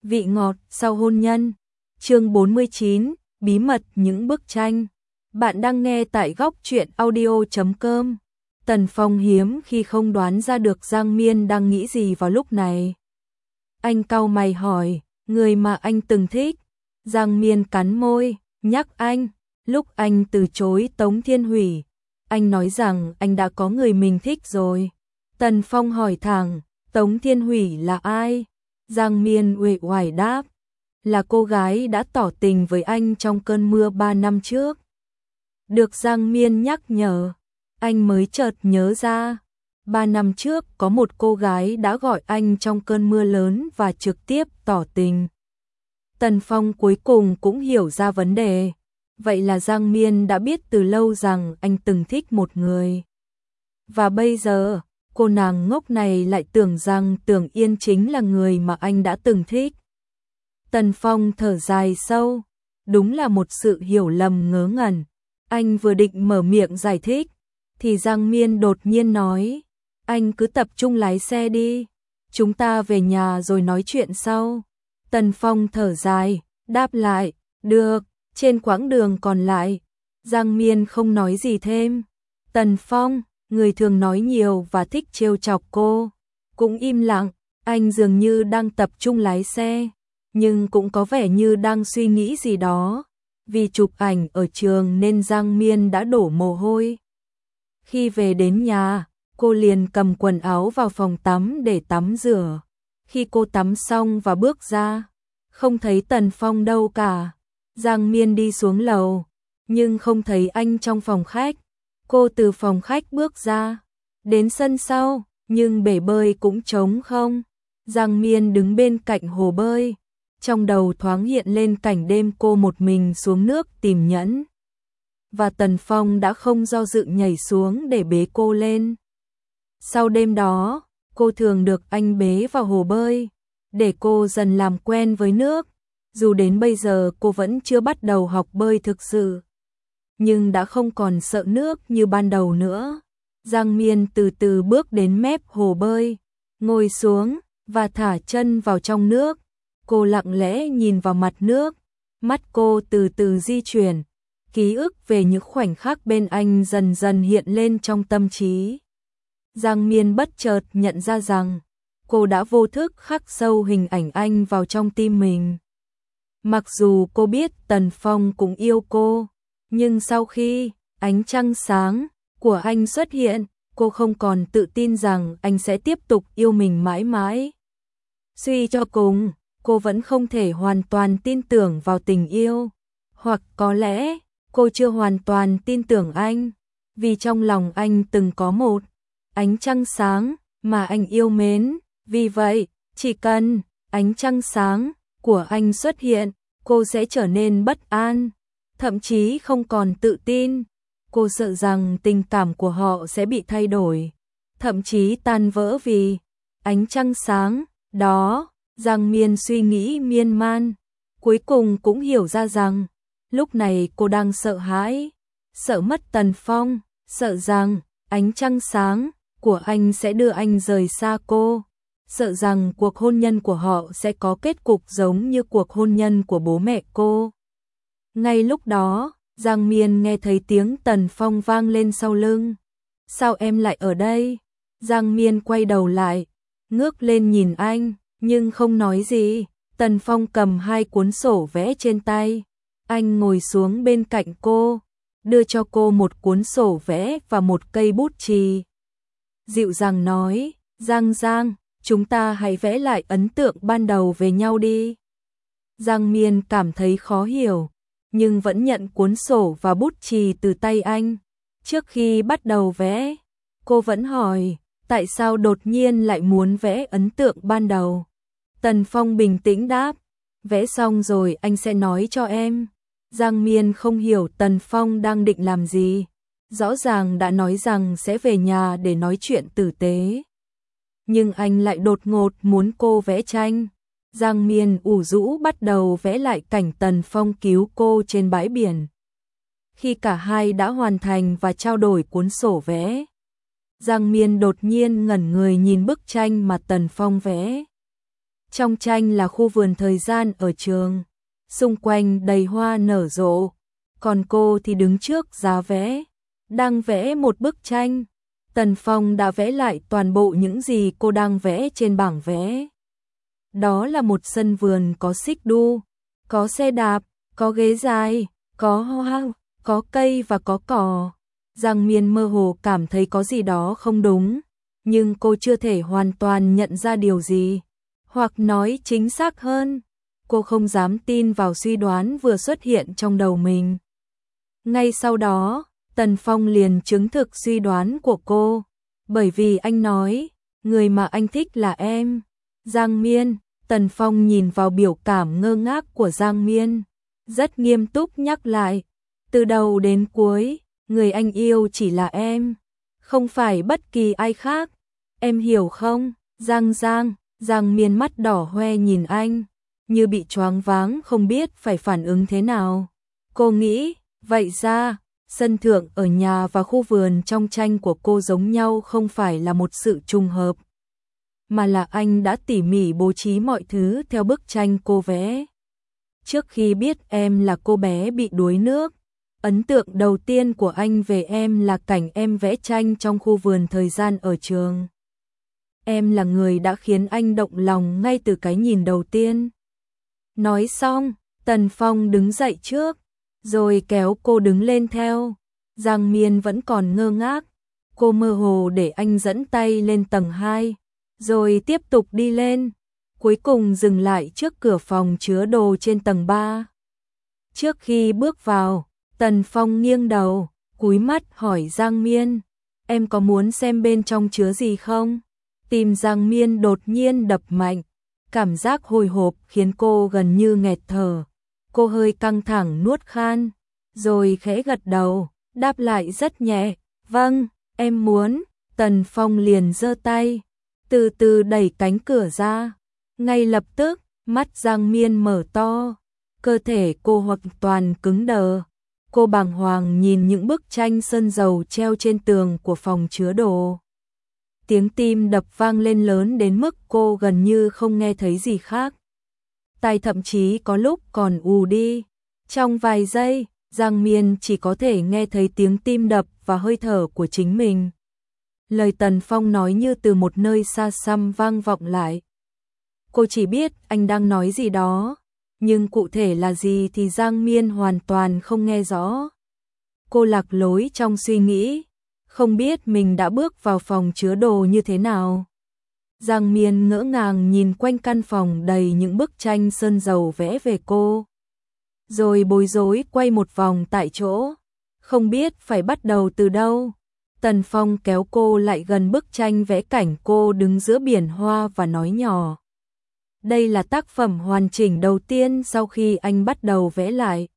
Vị ngọt sau hôn nhân. Chương 49, bí mật những bức tranh. Bạn đang nghe tại góc truyện audio.com. Tần Phong hiếm khi không đoán ra được Giang Miên đang nghĩ gì vào lúc này. Anh cau mày hỏi, người mà anh từng thích. Giang Miên cắn môi, nhắc anh, lúc anh từ chối Tống Thiên Hủy, anh nói rằng anh đã có người mình thích rồi. Tần Phong hỏi thẳng, Tống Thiên Hủy là ai? Giang Miên uể oải đáp, là cô gái đã tỏ tình với anh trong cơn mưa 3 năm trước. Được Giang Miên nhắc nhở, anh mới chợt nhớ ra, 3 năm trước có một cô gái đã gọi anh trong cơn mưa lớn và trực tiếp tỏ tình. Tần Phong cuối cùng cũng hiểu ra vấn đề, vậy là Giang Miên đã biết từ lâu rằng anh từng thích một người. Và bây giờ, cô nàng ngốc này lại tưởng rằng Tưởng Yên chính là người mà anh đã từng thích. Tần Phong thở dài sâu, đúng là một sự hiểu lầm ngớ ngẩn. Anh vừa định mở miệng giải thích, thì Giang Miên đột nhiên nói, anh cứ tập trung lái xe đi, chúng ta về nhà rồi nói chuyện sau. Tần Phong thở dài, đáp lại, được. Trên quãng đường còn lại, Giang Miên không nói gì thêm. Tần Phong, người thường nói nhiều và thích trêu chọc cô, cũng im lặng. Anh dường như đang tập trung lái xe, nhưng cũng có vẻ như đang suy nghĩ gì đó. Vì chụp ảnh ở trường nên Giang Miên đã đổ mồ hôi. Khi về đến nhà, cô liền cầm quần áo vào phòng tắm để tắm rửa. Khi cô tắm xong và bước ra, không thấy Tần Phong đâu cả. Giang Miên đi xuống lầu, nhưng không thấy anh trong phòng khách. Cô từ phòng khách bước ra, đến sân sau, nhưng bể bơi cũng trống không. Giang Miên đứng bên cạnh hồ bơi, trong đầu thoáng hiện lên cảnh đêm cô một mình xuống nước tìm nhẫn. Và Tần Phong đã không do dự nhảy xuống để bế cô lên. Sau đêm đó, cô thường được anh bế vào hồ bơi, để cô dần làm quen với nước. Dù đến bây giờ cô vẫn chưa bắt đầu học bơi thực sự, nhưng đã không còn sợ nước như ban đầu nữa. Giang Miên từ từ bước đến mép hồ bơi, ngồi xuống và thả chân vào trong nước. Cô lặng lẽ nhìn vào mặt nước, mắt cô từ từ di chuyển, ký ức về những khoảnh khắc bên anh dần dần hiện lên trong tâm trí. Giang Miên bất chợt nhận ra rằng cô đã vô thức khắc sâu hình ảnh anh vào trong tim mình. Mặc dù cô biết Tần Phong cũng yêu cô, nhưng sau khi ánh trăng sáng của anh xuất hiện, cô không còn tự tin rằng anh sẽ tiếp tục yêu mình mãi mãi. Suy cho cùng, cô vẫn không thể hoàn toàn tin tưởng vào tình yêu, hoặc có lẽ cô chưa hoàn toàn tin tưởng anh, vì trong lòng anh từng có một ánh trăng sáng mà anh yêu mến. Vì vậy, chỉ cần ánh trăng sáng của anh xuất hiện, cô sẽ trở nên bất an, thậm chí không còn tự tin. Cô sợ rằng tình cảm của họ sẽ bị thay đổi, thậm chí tan vỡ vì ánh trăng sáng đó. Giang Miên suy nghĩ miên man, cuối cùng cũng hiểu ra rằng lúc này cô đang sợ hãi, sợ mất Tần Phong, sợ rằng ánh trăng sáng của anh sẽ đưa anh rời xa cô, sợ rằng cuộc hôn nhân của họ sẽ có kết cục giống như cuộc hôn nhân của bố mẹ cô. Ngay lúc đó, Giang Miên nghe thấy tiếng Tần Phong vang lên sau lưng. Sao em lại ở đây? Giang Miên quay đầu lại, ngước lên nhìn anh, nhưng không nói gì. Tần Phong cầm 2 cuốn sổ vẽ trên tay. Anh ngồi xuống bên cạnh cô, đưa cho cô một cuốn sổ vẽ và một cây bút chì. Dịu dàng nói, Giang, chúng ta hãy vẽ lại ấn tượng ban đầu về nhau đi. Giang Miên cảm thấy khó hiểu, nhưng vẫn nhận cuốn sổ và bút chì từ tay anh. Trước khi bắt đầu vẽ, cô vẫn hỏi, tại sao đột nhiên lại muốn vẽ ấn tượng ban đầu? Tần Phong bình tĩnh đáp, vẽ xong rồi anh sẽ nói cho em. Giang Miên không hiểu Tần Phong đang định làm gì. Rõ ràng đã nói rằng sẽ về nhà để nói chuyện tử tế, nhưng anh lại đột ngột muốn cô vẽ tranh. Giang Miên ủ rũ bắt đầu vẽ lại cảnh Tần Phong cứu cô trên bãi biển. Khi cả hai đã hoàn thành và trao đổi cuốn sổ vẽ, Giang Miên đột nhiên ngẩn người nhìn bức tranh mà Tần Phong vẽ. Trong tranh là khu vườn thời gian ở trường, xung quanh đầy hoa nở rộ, còn cô thì đứng trước giá vẽ, đang vẽ một bức tranh. Tần Phong đã vẽ lại toàn bộ những gì cô đang vẽ trên bảng vẽ. Đó là một sân vườn có xích đu, có xe đạp, có ghế dài, có hoa, có cây và có cỏ. Giang Miên mơ hồ cảm thấy có gì đó không đúng, nhưng cô chưa thể hoàn toàn nhận ra điều gì. Hoặc nói chính xác hơn, cô không dám tin vào suy đoán vừa xuất hiện trong đầu mình. Ngay sau đó, Tần Phong liền chứng thực suy đoán của cô, bởi vì anh nói, người mà anh thích là em. Giang Miên, Tần Phong nhìn vào biểu cảm ngơ ngác của Giang Miên, rất nghiêm túc nhắc lại, từ đầu đến cuối, người anh yêu chỉ là em, không phải bất kỳ ai khác, em hiểu không? Giang Miên mắt đỏ hoe nhìn anh, như bị choáng váng không biết phải phản ứng thế nào. Cô nghĩ, vậy ra, sân thượng ở nhà và khu vườn trong tranh của cô giống nhau không phải là một sự trùng hợp, mà là anh đã tỉ mỉ bố trí mọi thứ theo bức tranh cô vẽ. Trước khi biết em là cô bé bị đuối nước, ấn tượng đầu tiên của anh về em là cảnh em vẽ tranh trong khu vườn thời gian ở trường. Em là người đã khiến anh động lòng ngay từ cái nhìn đầu tiên. Nói xong, Tần Phong đứng dậy trước, rồi kéo cô đứng lên theo. Giang Miên vẫn còn ngơ ngác, cô mơ hồ để anh dẫn tay lên tầng 2, rồi tiếp tục đi lên, cuối cùng dừng lại trước cửa phòng chứa đồ trên tầng 3. Trước khi bước vào, Tần Phong nghiêng đầu, cúi mắt hỏi Giang Miên, em có muốn xem bên trong chứa gì không? Tim Giang Miên đột nhiên đập mạnh, cảm giác hồi hộp khiến cô gần như nghẹt thở. Cô hơi căng thẳng nuốt khan, rồi khẽ gật đầu, đáp lại rất nhẹ, vâng, em muốn. Tần Phong liền giơ tay, từ từ đẩy cánh cửa ra. Ngay lập tức, mắt Giang Miên mở to, cơ thể cô hoàn toàn cứng đờ. Cô bàng hoàng nhìn những bức tranh sơn dầu treo trên tường của phòng chứa đồ. Tiếng tim đập vang lên lớn đến mức cô gần như không nghe thấy gì khác. Tai thậm chí có lúc còn ù đi. Trong vài giây, Giang Miên chỉ có thể nghe thấy tiếng tim đập và hơi thở của chính mình. Lời Tần Phong nói như từ một nơi xa xăm vang vọng lại. Cô chỉ biết anh đang nói gì đó, nhưng cụ thể là gì thì Giang Miên hoàn toàn không nghe rõ. Cô lạc lối trong suy nghĩ, không biết mình đã bước vào phòng chứa đồ như thế nào. Giang Miên ngỡ ngàng nhìn quanh căn phòng đầy những bức tranh sơn dầu vẽ về cô, rồi bối rối quay một vòng tại chỗ, không biết phải bắt đầu từ đâu. Tần Phong kéo cô lại gần bức tranh vẽ cảnh cô đứng giữa biển hoa và nói nhỏ, đây là tác phẩm hoàn chỉnh đầu tiên sau khi anh bắt đầu vẽ lại.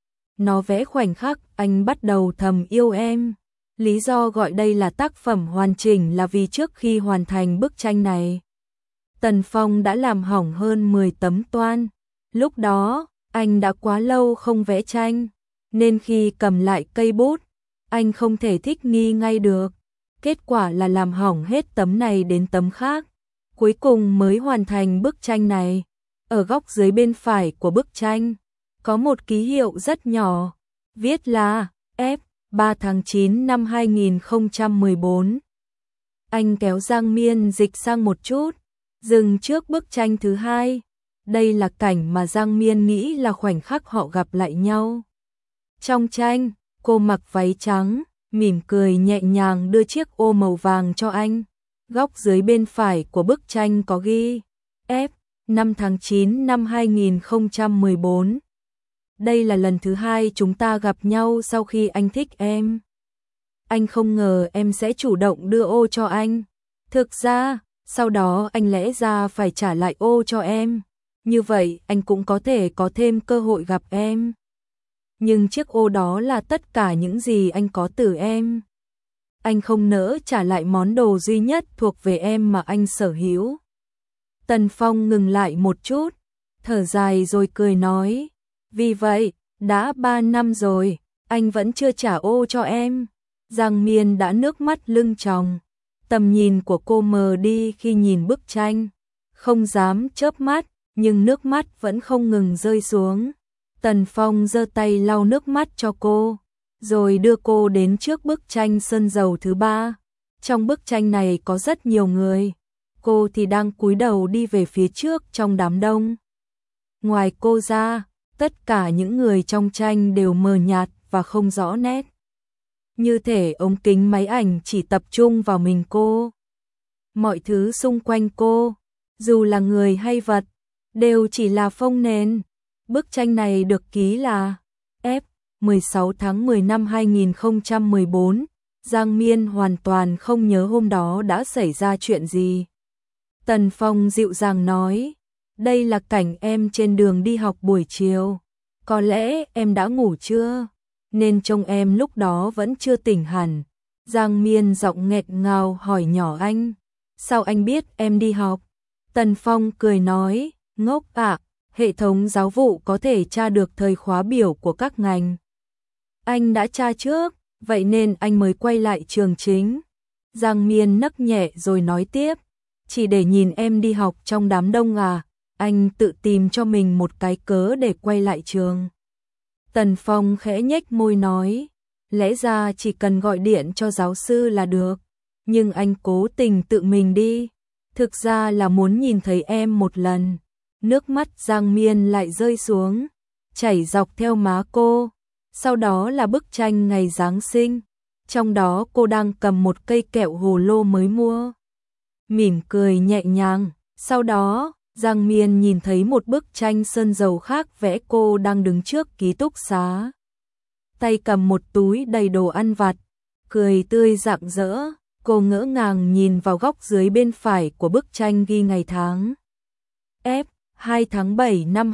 Nó vẽ khoảnh khắc anh bắt đầu thầm yêu em. Lý do gọi đây là tác phẩm hoàn chỉnh là vì trước khi hoàn thành bức tranh này, Tần Phong đã làm hỏng hơn 10 tấm toan. Lúc đó, anh đã quá lâu không vẽ tranh, nên khi cầm lại cây bút, anh không thể thích nghi ngay được. Kết quả là làm hỏng hết tấm này đến tấm khác, cuối cùng mới hoàn thành bức tranh này. Ở góc dưới bên phải của bức tranh, có một ký hiệu rất nhỏ, viết là F. 3 tháng 9 năm 2014. Anh kéo Giang Miên dịch sang một chút, dừng trước bức tranh thứ hai. Đây là cảnh mà Giang Miên nghĩ là khoảnh khắc họ gặp lại nhau. Trong tranh, cô mặc váy trắng, mỉm cười nhẹ nhàng đưa chiếc ô màu vàng cho anh. Góc dưới bên phải của bức tranh có ghi F. 5 tháng 9 năm 2014. Đây là lần thứ hai chúng ta gặp nhau sau khi anh thích em. Anh không ngờ em sẽ chủ động đưa ô cho anh. Thực ra, sau đó anh lẽ ra phải trả lại ô cho em. Như vậy anh cũng có thể có thêm cơ hội gặp em. Nhưng chiếc ô đó là tất cả những gì anh có từ em. Anh không nỡ trả lại món đồ duy nhất thuộc về em mà anh sở hữu. Tần Phong ngừng lại một chút, thở dài rồi cười nói, vì vậy, đã 3 năm rồi, anh vẫn chưa trả ô cho em. Giang Miên đã nước mắt lưng tròng, tầm nhìn của cô mờ đi khi nhìn bức tranh, không dám chớp mắt, nhưng nước mắt vẫn không ngừng rơi xuống. Tần Phong giơ tay lau nước mắt cho cô, rồi đưa cô đến trước bức tranh sơn dầu thứ 3. Trong bức tranh này có rất nhiều người, cô thì đang cúi đầu đi về phía trước trong đám đông. Ngoài cô ra, tất cả những người trong tranh đều mờ nhạt và không rõ nét. Như thể ống kính máy ảnh chỉ tập trung vào mình cô. Mọi thứ xung quanh cô, dù là người hay vật, đều chỉ là phông nền. Bức tranh này được ký là F. 16 tháng 10 năm 2014, Giang Miên hoàn toàn không nhớ hôm đó đã xảy ra chuyện gì. Tần Phong dịu dàng nói, đây là cảnh em trên đường đi học buổi chiều. Có lẽ em đã ngủ chưa, nên trông em lúc đó vẫn chưa tỉnh hẳn. Giang Miên giọng nghẹt ngào hỏi nhỏ anh, sao anh biết em đi học? Tần Phong cười nói, ngốc ạ, hệ thống giáo vụ có thể tra được thời khóa biểu của các ngành. Anh đã tra trước, vậy nên anh mới quay lại trường chính. Giang Miên nấc nhẹ rồi nói tiếp, chỉ để nhìn em đi học trong đám đông à, anh tự tìm cho mình một cái cớ để quay lại trường. Tần Phong khẽ nhếch môi nói, lẽ ra chỉ cần gọi điện cho giáo sư là được, nhưng anh cố tình tự mình đi, thực ra là muốn nhìn thấy em một lần. Nước mắt Giang Miên lại rơi xuống, chảy dọc theo má cô. Sau đó là bức tranh ngày Giáng sinh, trong đó cô đang cầm một cây kẹo hồ lô mới mua. Mỉm cười nhẹ nhàng, sau đó, Giang Miên nhìn thấy một bức tranh sơn dầu khác vẽ cô đang đứng trước ký túc xá. Tay cầm một túi đầy đồ ăn vặt, cười tươi rạng rỡ, cô ngỡ ngàng nhìn vào góc dưới bên phải của bức tranh ghi ngày tháng. F. 2 tháng 7 năm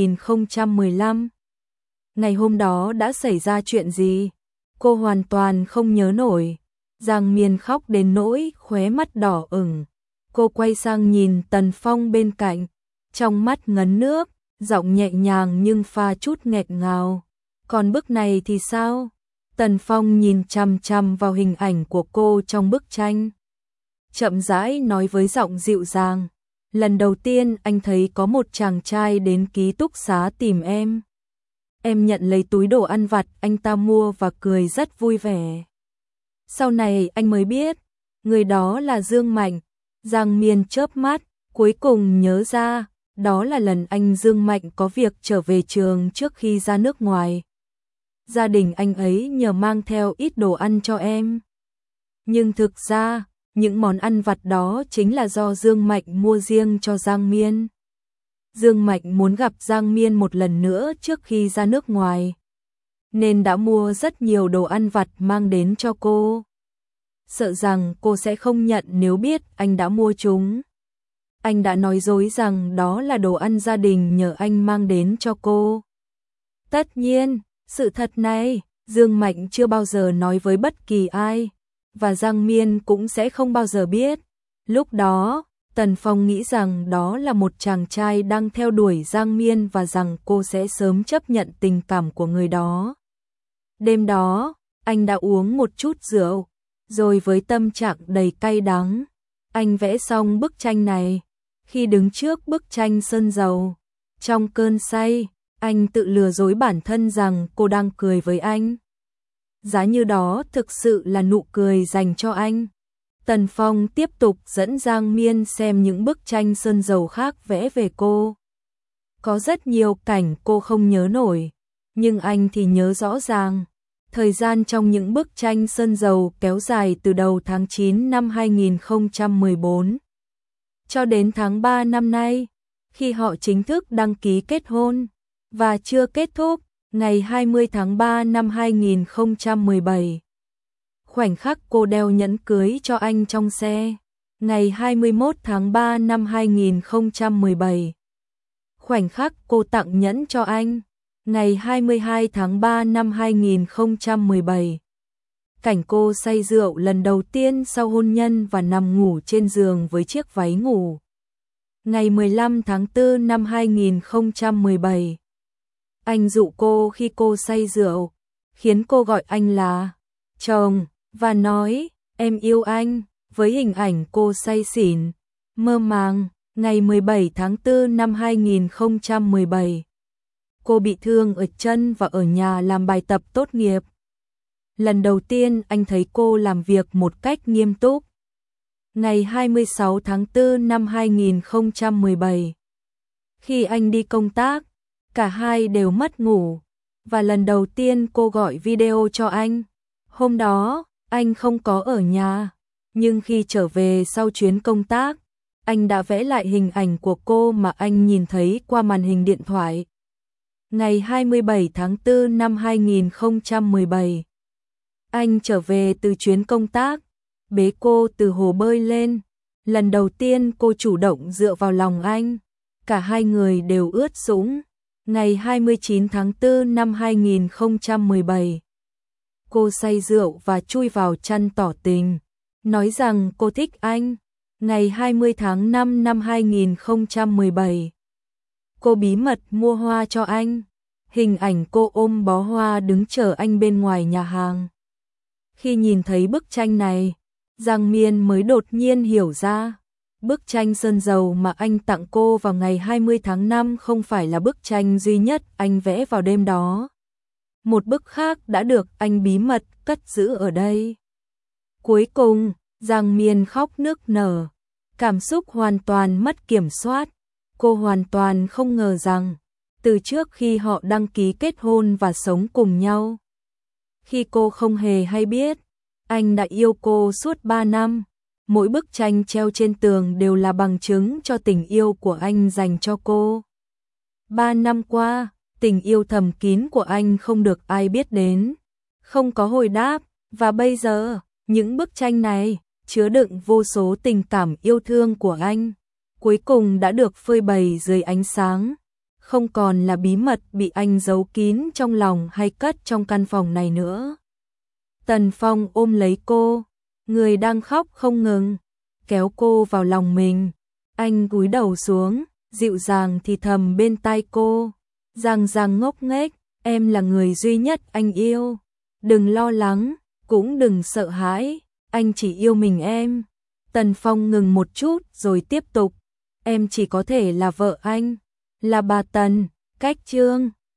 2015. Ngày hôm đó đã xảy ra chuyện gì? Cô hoàn toàn không nhớ nổi. Giang Miên khóc đến nỗi khóe mắt đỏ ửng. Cô quay sang nhìn Tần Phong bên cạnh, trong mắt ngấn nước, giọng nhẹ nhàng nhưng pha chút nghẹt ngào. Còn bức này thì sao? Tần Phong nhìn chằm chằm vào hình ảnh của cô trong bức tranh. Chậm rãi nói với giọng dịu dàng. Lần đầu tiên anh thấy có một chàng trai đến ký túc xá tìm em. Em nhận lấy túi đồ ăn vặt anh ta mua và cười rất vui vẻ. Sau này anh mới biết, người đó là Dương Mạnh. Giang Miên chớp mắt, cuối cùng nhớ ra, đó là lần anh Dương Mạnh có việc trở về trường trước khi ra nước ngoài. Gia đình anh ấy nhờ mang theo ít đồ ăn cho em. Nhưng thực ra, những món ăn vặt đó chính là do Dương Mạnh mua riêng cho Giang Miên. Dương Mạnh muốn gặp Giang Miên một lần nữa trước khi ra nước ngoài, nên đã mua rất nhiều đồ ăn vặt mang đến cho cô. Sợ rằng cô sẽ không nhận nếu biết anh đã mua chúng. Anh đã nói dối rằng đó là đồ ăn gia đình nhờ anh mang đến cho cô. Tất nhiên, sự thật này, Dương Mạnh chưa bao giờ nói với bất kỳ ai, và Giang Miên cũng sẽ không bao giờ biết. Lúc đó, Tần Phong nghĩ rằng đó là một chàng trai đang theo đuổi Giang Miên và rằng cô sẽ sớm chấp nhận tình cảm của người đó. Đêm đó, anh đã uống một chút rượu, rồi với tâm trạng đầy cay đắng, anh vẽ xong bức tranh này. Khi đứng trước bức tranh sơn dầu, trong cơn say, anh tự lừa dối bản thân rằng cô đang cười với anh. Giá như đó thực sự là nụ cười dành cho anh. Tần Phong tiếp tục dẫn Giang Miên xem những bức tranh sơn dầu khác vẽ về cô. Có rất nhiều cảnh cô không nhớ nổi, nhưng anh thì nhớ rõ ràng. Thời gian trong những bức tranh sơn dầu kéo dài từ đầu tháng 9 năm 2014 cho đến tháng 3 năm nay, khi họ chính thức đăng ký kết hôn, và chưa kết thúc, ngày 20 tháng 3 năm 2017. Khoảnh khắc cô đeo nhẫn cưới cho anh trong xe, ngày 21 tháng 3 năm 2017. Khoảnh khắc cô tặng nhẫn cho anh, ngày 22 tháng 3 năm 2017. Cảnh cô say rượu lần đầu tiên sau hôn nhân và nằm ngủ trên giường với chiếc váy ngủ, ngày 15 tháng 4 năm 2017. Anh dụ cô khi cô say rượu, khiến cô gọi anh là chồng, và nói, em yêu anh, với hình ảnh cô say xỉn, mơ màng, Ngày 17 tháng 4 năm 2017, cô bị thương ở chân và ở nhà làm bài tập tốt nghiệp. Lần đầu tiên anh thấy cô làm việc một cách nghiêm túc. Ngày 26 tháng 4 năm 2017, khi anh đi công tác, cả hai đều mất ngủ, và lần đầu tiên cô gọi video cho anh. Hôm đó, anh không có ở nhà, nhưng khi trở về sau chuyến công tác, anh đã vẽ lại hình ảnh của cô mà anh nhìn thấy qua màn hình điện thoại. Ngày 27 tháng 4 năm 2017, anh trở về từ chuyến công tác, bế cô từ hồ bơi lên. Lần đầu tiên cô chủ động dựa vào lòng anh, cả hai người đều ướt sũng. Ngày 29 tháng 4 năm 2017, cô say rượu và chui vào chăn tỏ tình, nói rằng cô thích anh. Ngày 20 tháng 5 năm 2017, cô bí mật mua hoa cho anh. Hình ảnh cô ôm bó hoa đứng chờ anh bên ngoài nhà hàng. Khi nhìn thấy bức tranh này, Giang Miên mới đột nhiên hiểu ra, bức tranh sơn dầu mà anh tặng cô vào ngày 20 tháng 5 không phải là bức tranh duy nhất anh vẽ vào đêm đó. Một bức khác đã được anh bí mật cất giữ ở đây. Cuối cùng, Giang Miên khóc nức nở, cảm xúc hoàn toàn mất kiểm soát. Cô hoàn toàn không ngờ rằng, từ trước khi họ đăng ký kết hôn và sống cùng nhau, khi cô không hề hay biết, anh đã yêu cô suốt 3 năm. Mỗi bức tranh treo trên tường đều là bằng chứng cho tình yêu của anh dành cho cô. 3 năm qua, tình yêu thầm kín của anh không được ai biết đến, không có hồi đáp, và bây giờ, những bức tranh này, chứa đựng vô số tình cảm yêu thương của anh, cuối cùng đã được phơi bày dưới ánh sáng, không còn là bí mật bị anh giấu kín trong lòng hay cất trong căn phòng này nữa. Tần Phong ôm lấy cô, người đang khóc không ngừng, kéo cô vào lòng mình. Anh cúi đầu xuống, dịu dàng thì thầm bên tai cô, Giang Giang ngốc nghếch, em là người duy nhất anh yêu. Đừng lo lắng, cũng đừng sợ hãi, anh chỉ yêu mình em. Tần Phong ngừng một chút rồi tiếp tục, em chỉ có thể là vợ anh, là bà Tần, cách chương.